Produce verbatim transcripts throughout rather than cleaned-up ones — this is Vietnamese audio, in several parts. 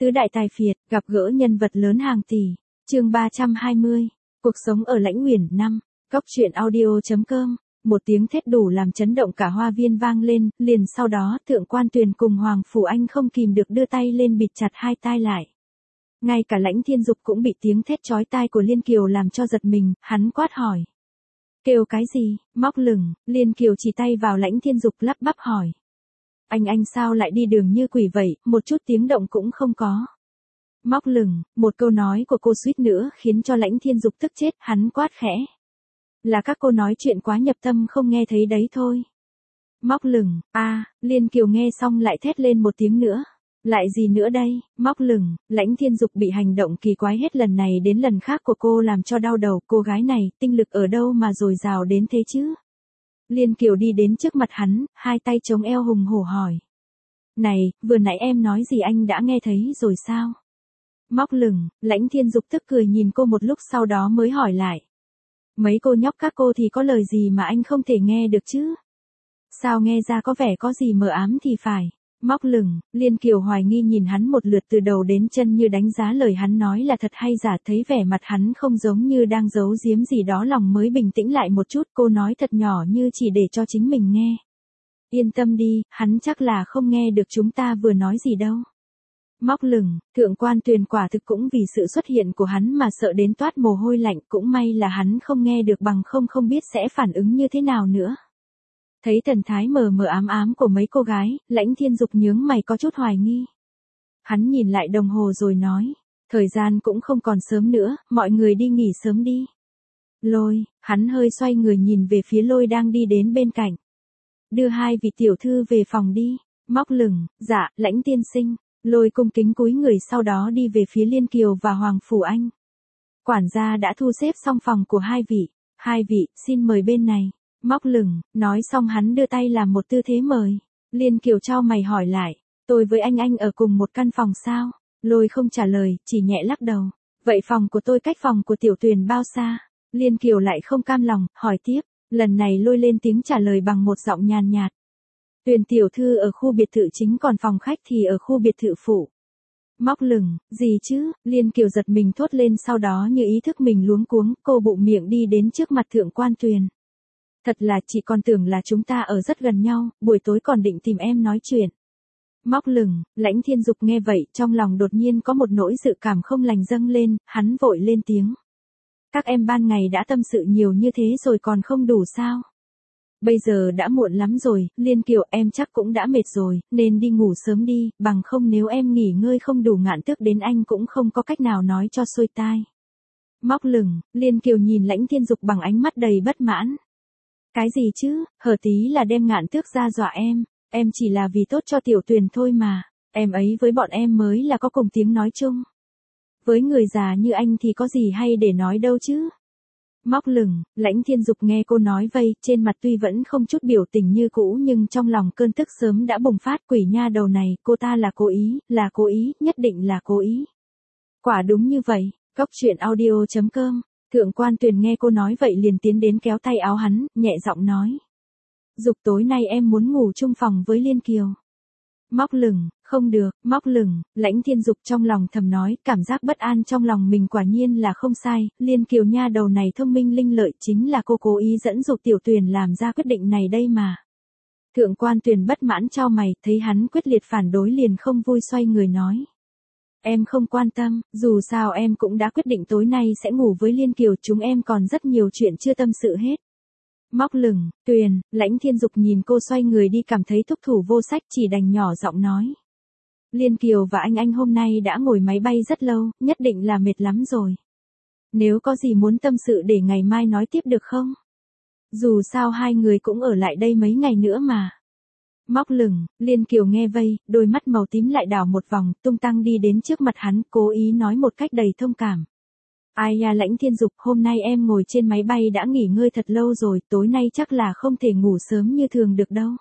Tứ đại tài phiệt, gặp gỡ nhân vật lớn hàng tỷ. Chương ba trăm hai mươi. Cuộc sống ở Lãnh Uyển năm. Góc truyện audio chấm com. Một tiếng thét đủ làm chấn động cả hoa viên vang lên, liền sau đó, Thượng Quan Tuyền cùng Hoàng Phủ Anh không kìm được đưa tay lên bịt chặt hai tai lại. Ngay cả Lãnh Thiên Dục cũng bị tiếng thét chói tai của Liên Kiều làm cho giật mình, hắn quát hỏi. Kêu cái gì? Móc lửng. Liên Kiều chỉ tay vào Lãnh Thiên Dục lắp bắp hỏi. Anh anh sao lại đi đường như quỷ vậy, một chút tiếng động cũng không có. Móc lửng, một câu nói của cô suýt nữa khiến cho Lãnh Thiên Dục tức chết, hắn quát khẽ. Là các cô nói chuyện quá nhập tâm không nghe thấy đấy thôi. Móc lửng, a à, Liên Kiều nghe xong lại thét lên một tiếng nữa. Lại gì nữa đây? Móc lửng, Lãnh Thiên Dục bị hành động kỳ quái hết lần này đến lần khác của cô làm cho đau đầu, cô gái này, tinh lực ở đâu mà dồi dào đến thế chứ? Liên Kiều đi đến trước mặt hắn, hai tay chống eo hùng hổ hỏi. Này, vừa nãy em nói gì anh đã nghe thấy rồi sao? Móc lửng, Lãnh Thiên Dục tức cười nhìn cô một lúc sau đó mới hỏi lại. Mấy cô nhóc các cô thì có lời gì mà anh không thể nghe được chứ? Sao nghe ra có vẻ có gì mờ ám thì phải. Móc lửng, Liên Kiều hoài nghi nhìn hắn một lượt từ đầu đến chân như đánh giá lời hắn nói là thật hay giả, thấy vẻ mặt hắn không giống như đang giấu giếm gì đó lòng mới bình tĩnh lại một chút, cô nói thật nhỏ như chỉ để cho chính mình nghe. Yên tâm đi, hắn chắc là không nghe được chúng ta vừa nói gì đâu. Móc lửng, Thượng Quan Tuyền quả thực cũng vì sự xuất hiện của hắn mà sợ đến toát mồ hôi lạnh, cũng may là hắn không nghe được bằng không không biết sẽ phản ứng như thế nào nữa. Thấy thần thái mờ mờ ám ám của mấy cô gái, Lãnh Thiên Dục nhướng mày có chút hoài nghi. Hắn nhìn lại đồng hồ rồi nói, thời gian cũng không còn sớm nữa, mọi người đi nghỉ sớm đi. Lôi, hắn hơi xoay người nhìn về phía Lôi đang đi đến bên cạnh. Đưa hai vị tiểu thư về phòng đi. Móc lửng, dạ, Lãnh tiên sinh. Lôi cung kính cúi người sau đó đi về phía Liên Kiều và Hoàng Phủ Anh. Quản gia đã thu xếp xong phòng của hai vị. Hai vị, xin mời bên này. Móc lửng, nói xong hắn đưa tay làm một tư thế mời. Liên Kiều chau mày hỏi lại, tôi với anh anh ở cùng một căn phòng sao? Lôi không trả lời, chỉ nhẹ lắc đầu. Vậy phòng của tôi cách phòng của Tiểu Tuyền bao xa? Liên Kiều lại không cam lòng, hỏi tiếp. Lần này Lôi lên tiếng trả lời bằng một giọng nhàn nhạt. Tuyền tiểu thư ở khu biệt thự chính còn phòng khách thì ở khu biệt thự phụ. Móc lửng, gì chứ? Liên Kiều giật mình thốt lên sau đó như ý thức mình luống cuống, cô bụng miệng đi đến trước mặt Thượng Quan Tuyền. Thật là chị còn tưởng là chúng ta ở rất gần nhau, buổi tối còn định tìm em nói chuyện. Móc lửng, Lãnh Thiên Dục nghe vậy, trong lòng đột nhiên có một nỗi dự cảm không lành dâng lên, hắn vội lên tiếng. Các em ban ngày đã tâm sự nhiều như thế rồi còn không đủ sao? Bây giờ đã muộn lắm rồi, Liên Kiều em chắc cũng đã mệt rồi, nên đi ngủ sớm đi, bằng không nếu em nghỉ ngơi không đủ ngạn tước đến anh cũng không có cách nào nói cho xuôi tai. Móc lửng, Liên Kiều nhìn Lãnh Thiên Dục bằng ánh mắt đầy bất mãn. Cái gì chứ, hở tí là đem ngạn tước ra dọa em, em chỉ là vì tốt cho Tiểu Tuyền thôi mà, em ấy với bọn em mới là có cùng tiếng nói chung. Với người già như anh thì có gì hay để nói đâu chứ. Móc lửng, Lãnh Thiên Dục nghe cô nói vây, trên mặt tuy vẫn không chút biểu tình như cũ nhưng trong lòng cơn tức sớm đã bùng phát. Quỷ nha đầu này, cô ta là cố ý, là cố ý, nhất định là cố ý. Quả đúng như vậy, góc truyện audio chấm com. Thượng Quan Tuyền nghe cô nói vậy liền tiến đến kéo tay áo hắn, nhẹ giọng nói. Dục tối nay em muốn ngủ chung phòng với Liên Kiều. Móc lửng, không được, móc lửng, Lãnh Thiên Dục trong lòng thầm nói, cảm giác bất an trong lòng mình quả nhiên là không sai, Liên Kiều nha đầu này thông minh linh lợi, chính là cô cố ý dẫn dụ Tiểu Tuyền làm ra quyết định này đây mà. Thượng Quan Tuyền bất mãn chau mày, thấy hắn quyết liệt phản đối liền không vui xoay người nói. Em không quan tâm, dù sao em cũng đã quyết định tối nay sẽ ngủ với Liên Kiều, chúng em còn rất nhiều chuyện chưa tâm sự hết. Móc lửng, Tuyền, Lãnh Thiên Dục nhìn cô xoay người đi cảm thấy thúc thủ vô sách chỉ đành nhỏ giọng nói. Liên Kiều và anh anh hôm nay đã ngồi máy bay rất lâu, nhất định là mệt lắm rồi. Nếu có gì muốn tâm sự để ngày mai nói tiếp được không? Dù sao hai người cũng ở lại đây mấy ngày nữa mà. Móc lửng, Liên Kiều nghe vây, đôi mắt màu tím lại đảo một vòng, tung tăng đi đến trước mặt hắn, cố ý nói một cách đầy thông cảm. Ai ya Lãnh Thiên Dục, hôm nay em ngồi trên máy bay đã nghỉ ngơi thật lâu rồi, tối nay chắc là không thể ngủ sớm như thường được đâu.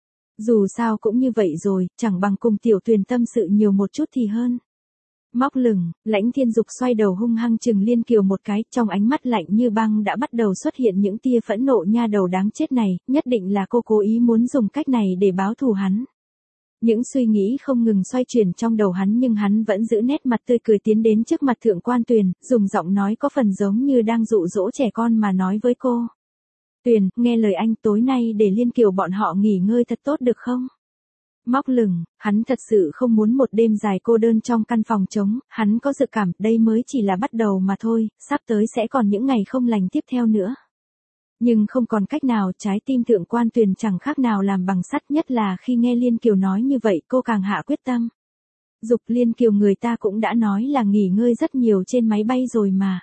Dù sao cũng như vậy rồi, chẳng bằng cùng Tiểu Tuyền tâm sự nhiều một chút thì hơn. Móc lửng, Lãnh Thiên Dục xoay đầu hung hăng chừng Liên Kiều một cái, trong ánh mắt lạnh như băng đã bắt đầu xuất hiện những tia phẫn nộ. Nha đầu đáng chết này, nhất định là cô cố ý muốn dùng cách này để báo thù hắn. Những suy nghĩ không ngừng xoay chuyển trong đầu hắn nhưng hắn vẫn giữ nét mặt tươi cười tiến đến trước mặt Thượng Quan Tuyền, dùng giọng nói có phần giống như đang dụ dỗ trẻ con mà nói với cô. Tuyền, nghe lời anh, tối nay để Liên Kiều bọn họ nghỉ ngơi thật tốt được không? Móc lửng, hắn thật sự không muốn một đêm dài cô đơn trong căn phòng trống, hắn có dự cảm đây mới chỉ là bắt đầu mà thôi, sắp tới sẽ còn những ngày không lành tiếp theo nữa. Nhưng không còn cách nào, trái tim Thượng Quan Tuyền chẳng khác nào làm bằng sắt, nhất là khi nghe Liên Kiều nói như vậy cô càng hạ quyết tâm. Dục Liên Kiều, người ta cũng đã nói là nghỉ ngơi rất nhiều trên máy bay rồi mà.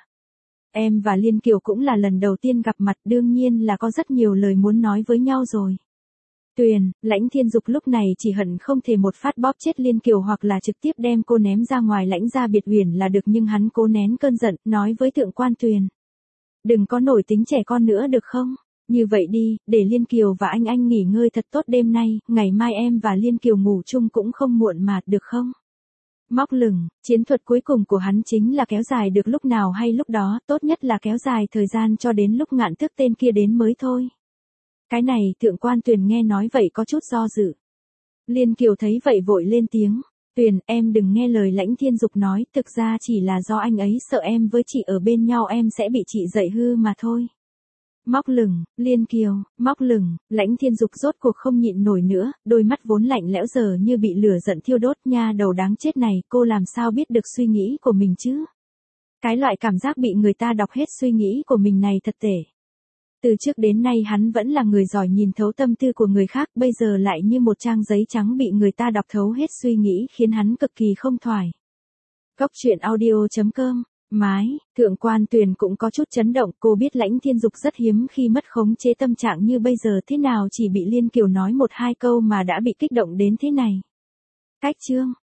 Em và Liên Kiều cũng là lần đầu tiên gặp mặt, đương nhiên là có rất nhiều lời muốn nói với nhau rồi. Tuyền, Lãnh Thiên Dục lúc này chỉ hận không thể một phát bóp chết Liên Kiều hoặc là trực tiếp đem cô ném ra ngoài Lãnh gia biệt uyển là được, nhưng hắn cố nén cơn giận, nói với Thượng Quan Tuyền. Đừng có nổi tính trẻ con nữa được không? Như vậy đi, để Liên Kiều và anh anh nghỉ ngơi thật tốt đêm nay, ngày mai em và Liên Kiều ngủ chung cũng không muộn mà, được không? Móc lửng, chiến thuật cuối cùng của hắn chính là kéo dài được lúc nào hay lúc đó, tốt nhất là kéo dài thời gian cho đến lúc Ngạn Tước tên kia đến mới thôi. Cái này, Thượng Quan Tuyền nghe nói vậy có chút do dự. Liên Kiều thấy vậy vội lên tiếng. Tuyền, em đừng nghe lời Lãnh Thiên Dục nói, thực ra chỉ là do anh ấy sợ em với chị ở bên nhau em sẽ bị chị dạy hư mà thôi. Móc lửng, Liên Kiều, móc lửng, Lãnh Thiên Dục rốt cuộc không nhịn nổi nữa, đôi mắt vốn lạnh lẽo giờ như bị lửa giận thiêu đốt, nha đầu đáng chết này, cô làm sao biết được suy nghĩ của mình chứ? Cái loại cảm giác bị người ta đọc hết suy nghĩ của mình này thật tệ. Từ trước đến nay hắn vẫn là người giỏi nhìn thấu tâm tư của người khác, bây giờ lại như một trang giấy trắng bị người ta đọc thấu hết suy nghĩ khiến hắn cực kỳ không thoải. Cốc truyện audio chấm com, mái, Thượng Quan Tuyền cũng có chút chấn động, cô biết Lãnh Thiên Dục rất hiếm khi mất khống chế tâm trạng như bây giờ, thế nào chỉ bị Liên Kiều nói một hai câu mà đã bị kích động đến thế này. Cách chương